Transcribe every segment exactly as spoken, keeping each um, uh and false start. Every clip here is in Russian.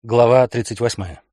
Глава тридцать восьмая.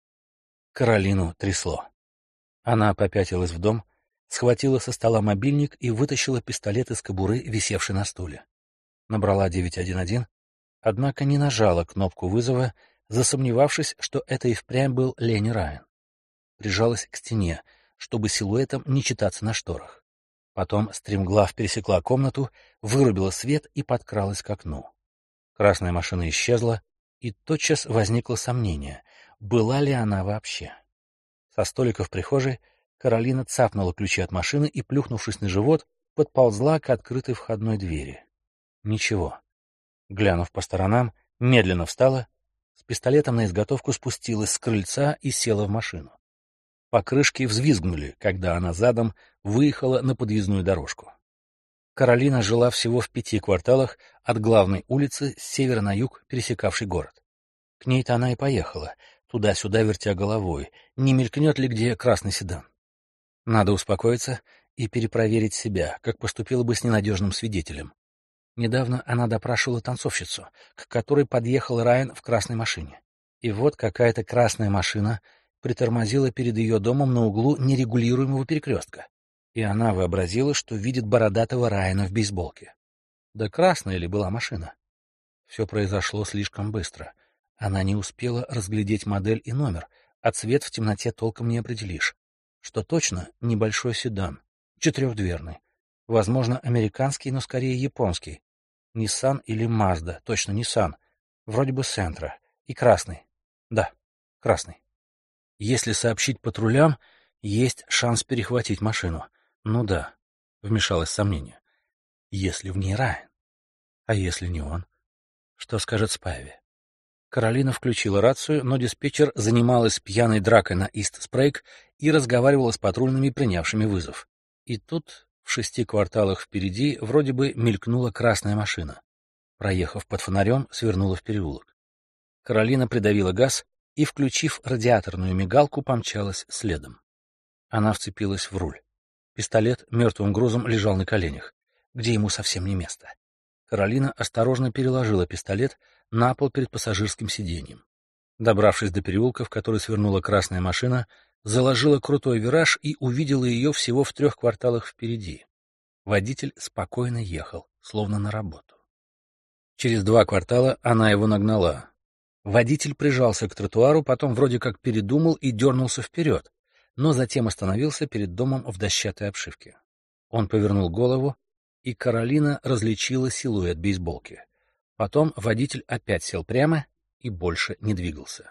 Каролину трясло. Она попятилась в дом, схватила со стола мобильник и вытащила пистолет из кобуры, висевший на стуле. Набрала девять один один, однако не нажала кнопку вызова, засомневавшись, что это и впрямь был Ленни Райан. Прижалась к стене, чтобы силуэтом не читаться на шторах. Потом стремглав пересекла комнату, вырубила свет и подкралась к окну. Красная машина исчезла, и тотчас возникло сомнение, была ли она вообще. Со столика в прихожей Каролина цапнула ключи от машины и, плюхнувшись на живот, подползла к открытой входной двери. Ничего. Глянув по сторонам, медленно встала, с пистолетом на изготовку спустилась с крыльца и села в машину. Покрышки взвизгнули, когда она задом выехала на подъездную дорожку. Каролина жила всего в пяти кварталах от главной улицы с севера на юг, пересекавшей город. К ней-то она и поехала, туда-сюда вертя головой, не мелькнет ли где красный седан. Надо успокоиться и перепроверить себя, как поступила бы с ненадежным свидетелем. Недавно она допрашивала танцовщицу, к которой подъехал Райан в красной машине. И вот какая-то красная машина притормозила перед ее домом на углу нерегулируемого перекрестка. И она вообразила, что видит бородатого Райана в бейсболке. Да красная ли была машина? Все произошло слишком быстро. Она не успела разглядеть модель и номер, а цвет в темноте толком не определишь. Что точно, небольшой седан, четырехдверный. Возможно, американский, но скорее японский. Nissan или Mazda, точно Nissan. Вроде бы Sentra. И красный. Да, красный. Если сообщить патрулям, есть шанс перехватить машину. Ну да, вмешалось сомнение. Если в ней Райан? А если не он? Что скажет Спайви? Каролина включила рацию, но диспетчер занималась пьяной дракой на Ист-Спрейк и разговаривала с патрульными, принявшими вызов. И тут, в шести кварталах впереди, вроде бы мелькнула красная машина. Проехав под фонарем, свернула в переулок. Каролина придавила газ и, включив радиаторную мигалку, помчалась следом. Она вцепилась в руль. Пистолет мертвым грузом лежал на коленях, где ему совсем не место. Каролина осторожно переложила пистолет на пол перед пассажирским сиденьем. Добравшись до переулка, в который свернула красная машина, заложила крутой вираж и увидела ее всего в трех кварталах впереди. Водитель спокойно ехал, словно на работу. Через два квартала она его нагнала. Водитель прижался к тротуару, потом вроде как передумал и дернулся вперед, но затем остановился перед домом в дощатой обшивке. Он повернул голову, и Каролина различила силуэт бейсболки. Потом водитель опять сел прямо и больше не двигался.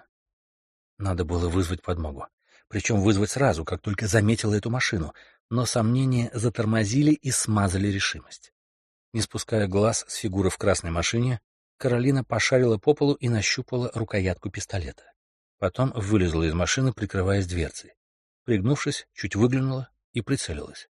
Надо было вызвать подмогу. Причем вызвать сразу, как только заметила эту машину, но сомнения затормозили и смазали решимость. Не спуская глаз с фигуры в красной машине, Каролина пошарила по полу и нащупала рукоятку пистолета. Потом вылезла из машины, прикрываясь дверцей. Пригнувшись, чуть выглянула и прицелилась.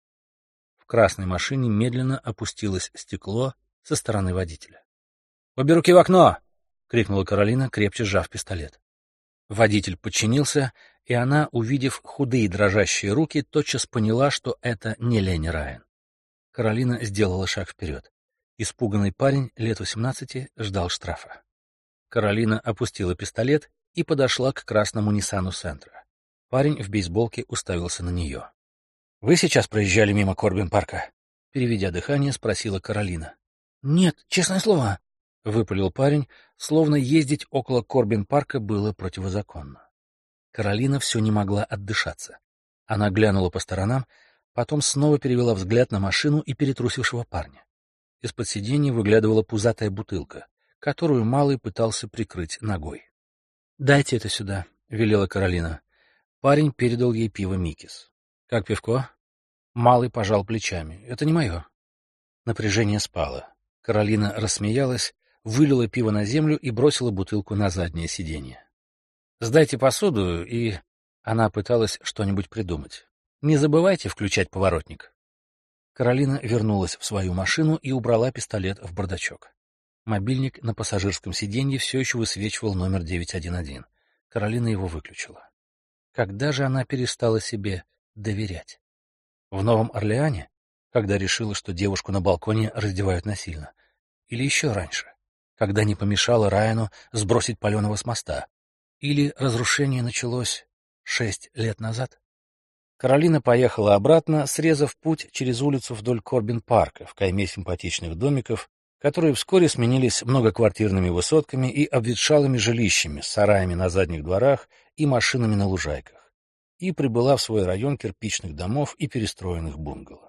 В красной машине медленно опустилось стекло со стороны водителя. «Обе руки в окно!» — крикнула Каролина, крепче сжав пистолет. Водитель подчинился, и она, увидев худые дрожащие руки, тотчас поняла, что это не Ленни Райан. Каролина сделала шаг вперед. Испуганный парень, лет восемнадцати, ждал штрафа. Каролина опустила пистолет и подошла к красному Ниссану Сентра. Парень в бейсболке уставился на нее. — Вы сейчас проезжали мимо Корбин-парка? — переведя дыхание, спросила Каролина. — Нет, честное слово, — выпалил парень, словно ездить около Корбин-парка было противозаконно. Каролина все не могла отдышаться. Она глянула по сторонам, потом снова перевела взгляд на машину и перетрусившего парня. Из-под сиденья выглядывала пузатая бутылка, которую Малый пытался прикрыть ногой. — Дайте это сюда, — велела Каролина. Парень передал ей пиво Микис. — Как пивко? Малый пожал плечами. — Это не мое. Напряжение спало. Каролина рассмеялась, вылила пиво на землю и бросила бутылку на заднее сиденье. — Сдайте посуду, и... Она пыталась что-нибудь придумать. — Не забывайте включать поворотник. Каролина вернулась в свою машину и убрала пистолет в бардачок. Мобильник на пассажирском сиденье все еще высвечивал номер девять один один. Каролина его выключила. Когда же она перестала себе доверять? В Новом Орлеане, когда решила, что девушку на балконе раздевают насильно? Или еще раньше, когда не помешала Райану сбросить Паленова с моста? Или разрушение началось шесть лет назад? Каролина поехала обратно, срезав путь через улицу вдоль Корбин-парка в кайме симпатичных домиков, которые вскоре сменились многоквартирными высотками и обветшалыми жилищами с сараями на задних дворах и машинами на лужайках, и прибыла в свой район кирпичных домов и перестроенных бунгало.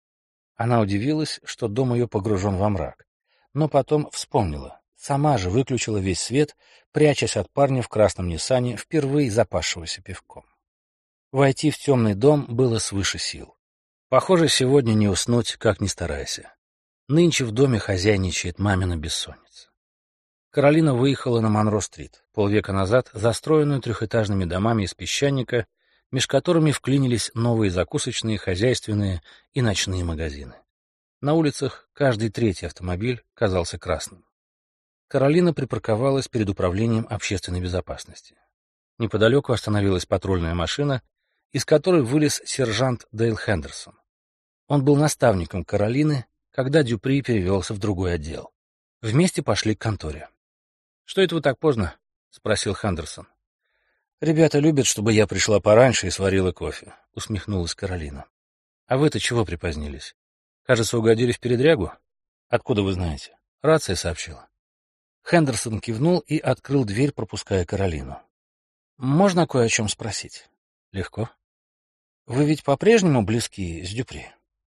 Она удивилась, что дом ее погружен во мрак, но потом вспомнила, сама же выключила весь свет, прячась от парня в красном Ниссане, впервые запасшегося пивком. Войти в темный дом было свыше сил. Похоже, сегодня не уснуть, как ни старайся. Нынче в доме хозяйничает мамина бессонница. Каролина выехала на Монро-стрит, полвека назад застроенную трехэтажными домами из песчаника, меж которыми вклинились новые закусочные, хозяйственные и ночные магазины. На улицах каждый третий автомобиль казался красным. Каролина припарковалась перед управлением общественной безопасности. Неподалеку остановилась патрульная машина, из которой вылез сержант Дейл Хендерсон. Он был наставником Каролины, когда Дюпри перевелся в другой отдел. Вместе пошли к конторе. — Что это вы так поздно? — спросил Хендерсон. — Ребята любят, чтобы я пришла пораньше и сварила кофе, — усмехнулась Каролина. — А вы-то чего припозднились? Кажется, угодили в передрягу? Откуда вы знаете? Рация сообщила. Хендерсон кивнул и открыл дверь, пропуская Каролину. — Можно кое о чем спросить? — Легко. — Вы ведь по-прежнему близки с Дюпри?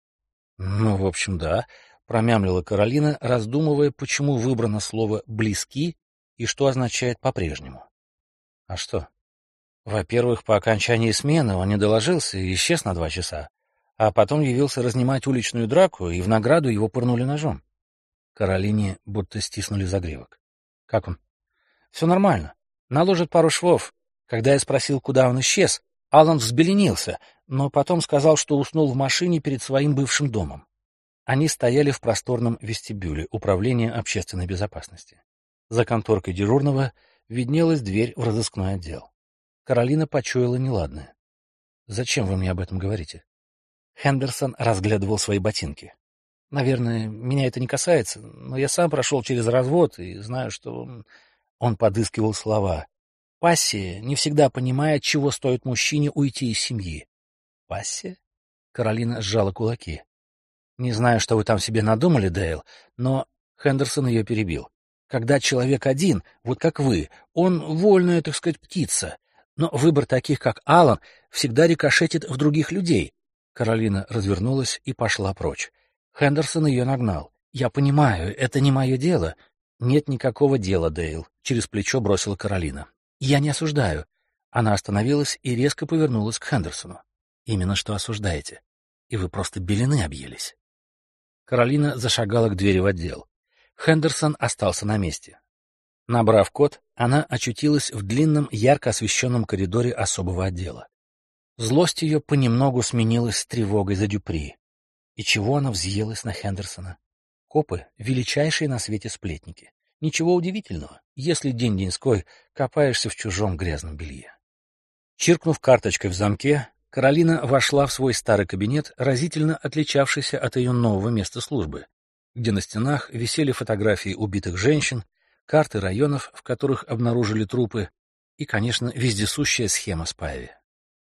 — Ну, в общем, да, — промямлила Каролина, раздумывая, почему выбрано слово «близки» и что означает «по-прежнему». — А что? — Во-первых, по окончании смены он не доложился и исчез на два часа, а потом явился разнимать уличную драку, и в награду его пырнули ножом. Каролине будто стиснули загривок. — Как он? — Все нормально. Наложит пару швов. Когда я спросил, куда он исчез, Аллан взбеленился, но потом сказал, что уснул в машине перед своим бывшим домом. Они стояли в просторном вестибюле управления общественной безопасности. За конторкой дежурного виднелась дверь в разыскной отдел. Каролина почуяла неладное. — Зачем вы мне об этом говорите? Хендерсон разглядывал свои ботинки. — Наверное, меня это не касается, но я сам прошел через развод и знаю, что... Он подыскивал слова. Пассия не всегда понимает, чего стоит мужчине уйти из семьи. — Пассия? Каролина сжала кулаки. — Не знаю, что вы там себе надумали, Дейл, но... Хендерсон ее перебил. Когда человек один, вот как вы, он вольная, так сказать, птица. Но выбор таких, как Аллан, всегда рикошетит в других людей. Каролина развернулась и пошла прочь. Хендерсон ее нагнал. — Я понимаю, это не мое дело. — Нет никакого дела, Дейл, — через плечо бросила Каролина. — Я не осуждаю. Она остановилась и резко повернулась к Хендерсону. — Именно что осуждаете. И вы просто белины объелись. Каролина зашагала к двери в отдел. Хендерсон остался на месте. Набрав код, она очутилась в длинном, ярко освещенном коридоре особого отдела. Злость ее понемногу сменилась тревогой за Дюпри. И чего она взъелась на Хендерсона? Копы — величайшие на свете сплетники. Ничего удивительного, если день-деньской копаешься в чужом грязном белье. Чиркнув карточкой в замке, Каролина вошла в свой старый кабинет, разительно отличавшийся от ее нового места службы, где на стенах висели фотографии убитых женщин, карты районов, в которых обнаружили трупы, и, конечно, вездесущая схема Спайви.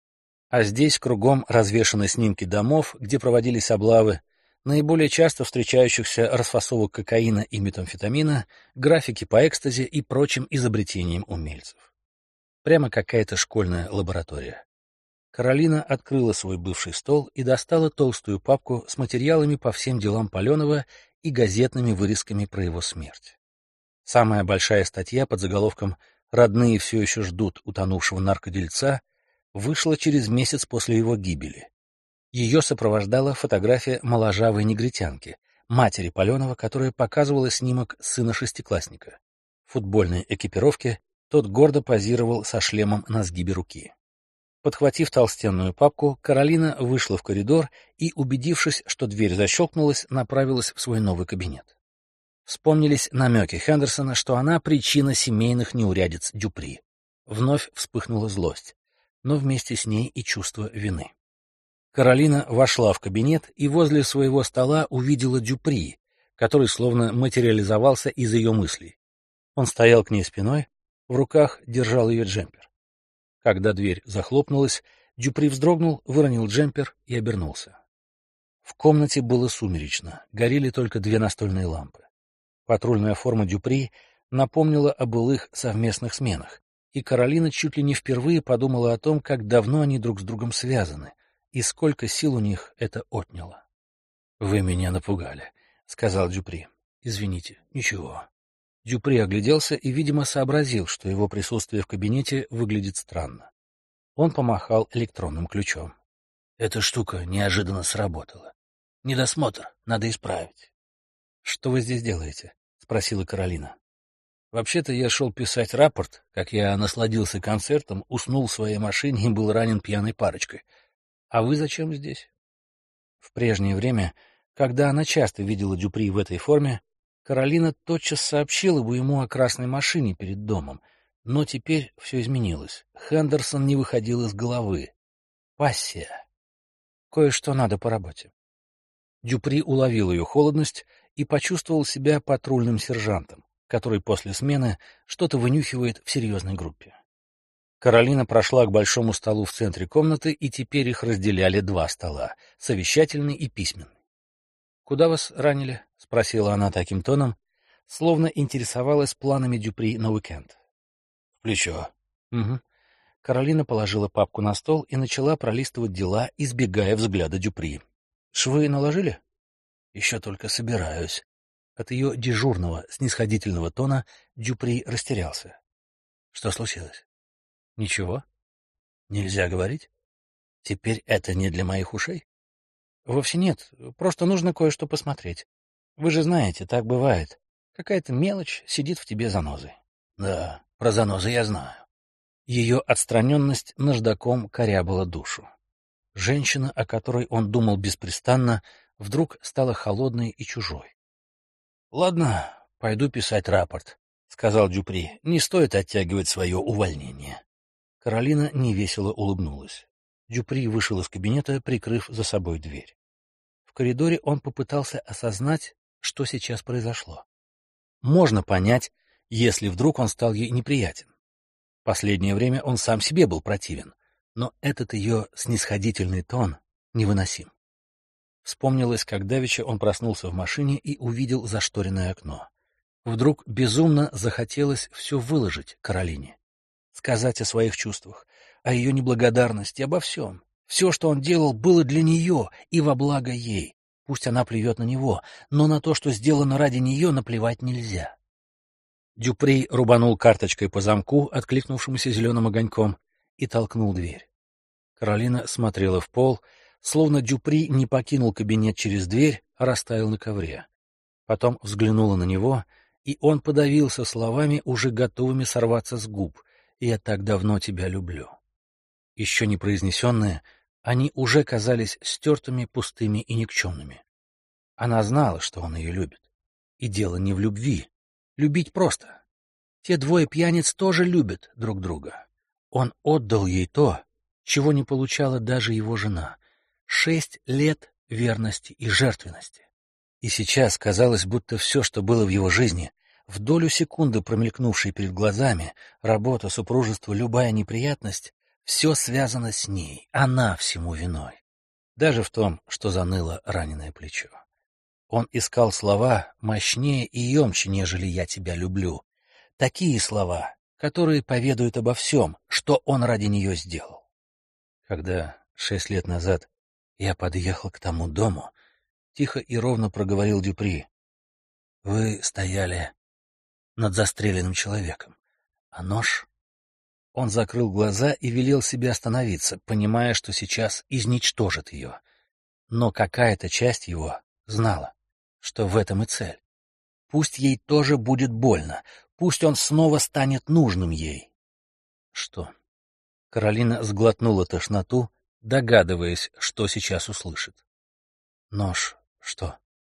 А здесь кругом развешаны снимки домов, где проводились облавы, наиболее часто встречающихся расфасовок кокаина и метамфетамина, графики по экстази и прочим изобретениям умельцев. Прямо какая-то школьная лаборатория. Каролина открыла свой бывший стол и достала толстую папку с материалами по всем делам Паленова и газетными вырезками про его смерть. Самая большая статья под заголовком «Родные все еще ждут утонувшего наркодельца» вышла через месяц после его гибели. Ее сопровождала фотография моложавой негритянки, матери Паленова, которая показывала снимок сына шестиклассника. В футбольной экипировке тот гордо позировал со шлемом на сгибе руки. Подхватив толстенную папку, Каролина вышла в коридор и, убедившись, что дверь защелкнулась, направилась в свой новый кабинет. Вспомнились намеки Хендерсона, что она причина семейных неурядиц Дюпри. Вновь вспыхнула злость, но вместе с ней и чувство вины. Каролина вошла в кабинет и возле своего стола увидела Дюпри, который словно материализовался из ее мыслей. Он стоял к ней спиной, В руках держал ее джемпер. Когда дверь захлопнулась, Дюпри вздрогнул, выронил джемпер и обернулся. В комнате было сумеречно, горели только две настольные лампы. Патрульная форма Дюпри напомнила о былых совместных сменах, и Каролина чуть ли не впервые подумала о том, как давно они друг с другом связаны, и сколько сил у них это отняло. — Вы меня напугали, — сказал Дюпри. — Извините, ничего. Дюпри огляделся и, видимо, сообразил, что его присутствие в кабинете выглядит странно. Он помахал электронным ключом. Эта штука неожиданно сработала. Недосмотр, надо исправить. — Что вы здесь делаете? — спросила Каролина. — Вообще-то я шел писать рапорт, как я насладился концертом, уснул в своей машине и был ранен пьяной парочкой. А вы зачем здесь? В прежнее время, когда она часто видела Дюпри в этой форме, Каролина тотчас сообщила бы ему о красной машине перед домом, но теперь все изменилось. Хендерсон не выходил из головы. Пассия. Кое-что надо по работе. Дюпри уловил ее холодность и почувствовал себя патрульным сержантом, который после смены что-то вынюхивает в серьезной группе. Каролина прошла к большому столу в центре комнаты, и теперь их разделяли два стола — совещательный и письменный. — Куда вас ранили? — спросила она таким тоном, словно интересовалась планами Дюпри на уикенд. — В плечо. — Угу. Каролина положила папку на стол и начала пролистывать дела, избегая взгляда Дюпри. — Швы наложили? — Еще только собираюсь. От ее дежурного, снисходительного тона Дюпри растерялся. — Что случилось? — Ничего. — Нельзя говорить? Теперь это не для моих ушей? — Вовсе нет, просто нужно кое-что посмотреть. Вы же знаете, так бывает. Какая-то мелочь сидит в тебе занозой. — Да, про занозы я знаю. Ее отстраненность наждаком корябала душу. Женщина, о которой он думал беспрестанно, вдруг стала холодной и чужой. — Ладно, пойду писать рапорт, — сказал Дюпри. — Не стоит оттягивать свое увольнение. Каролина невесело улыбнулась. Дюпри вышел из кабинета, прикрыв за собой дверь. В коридоре он попытался осознать, что сейчас произошло. Можно понять, если вдруг он стал ей неприятен. Последнее время он сам себе был противен, но этот ее снисходительный тон невыносим. Вспомнилось, как давеча он проснулся в машине и увидел зашторенное окно. Вдруг безумно захотелось все выложить Каролине. Сказать о своих чувствах, о ее неблагодарности, обо всем. Все, что он делал, было для нее и во благо ей. Пусть она плюет на него, но на то, что сделано ради нее, наплевать нельзя. Дюпри рубанул карточкой по замку, откликнувшемуся зеленым огоньком, и толкнул дверь. Каролина смотрела в пол, словно Дюпри не покинул кабинет через дверь, а растаял на ковре. Потом взглянула на него, и он подавился словами, уже готовыми сорваться с губ: «Я так давно тебя люблю». Еще не произнесенные, они уже казались стертыми, пустыми и никчемными. Она знала, что он ее любит. И дело не в любви. Любить просто. Те двое пьяниц тоже любят друг друга. Он отдал ей то, чего не получала даже его жена. Шесть лет верности и жертвенности. И сейчас казалось, будто все, что было в его жизни, в долю секунды промелькнувшей перед глазами, работа, супружество, любая неприятность, все связано с ней, она всему виной. Даже в том, что заныло раненое плечо. Он искал слова мощнее и емче, нежели «я тебя люблю». Такие слова, которые поведают обо всем, что он ради нее сделал. Когда шесть лет назад я подъехал к тому дому, тихо и ровно проговорил Дюпри, вы стояли над застреленным человеком, а нож... Он закрыл глаза и велел себе остановиться, понимая, что сейчас изничтожит ее. Но какая-то часть его знала, что в этом и цель. Пусть ей тоже будет больно, пусть он снова станет нужным ей. Что? Каролина сглотнула тошноту, догадываясь, что сейчас услышит. Нож. Что?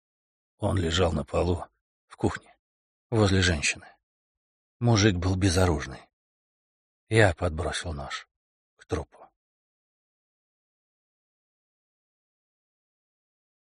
Он лежал на полу в кухне, возле женщины. Мужик был безоружный. Я подбросил нож к трупу.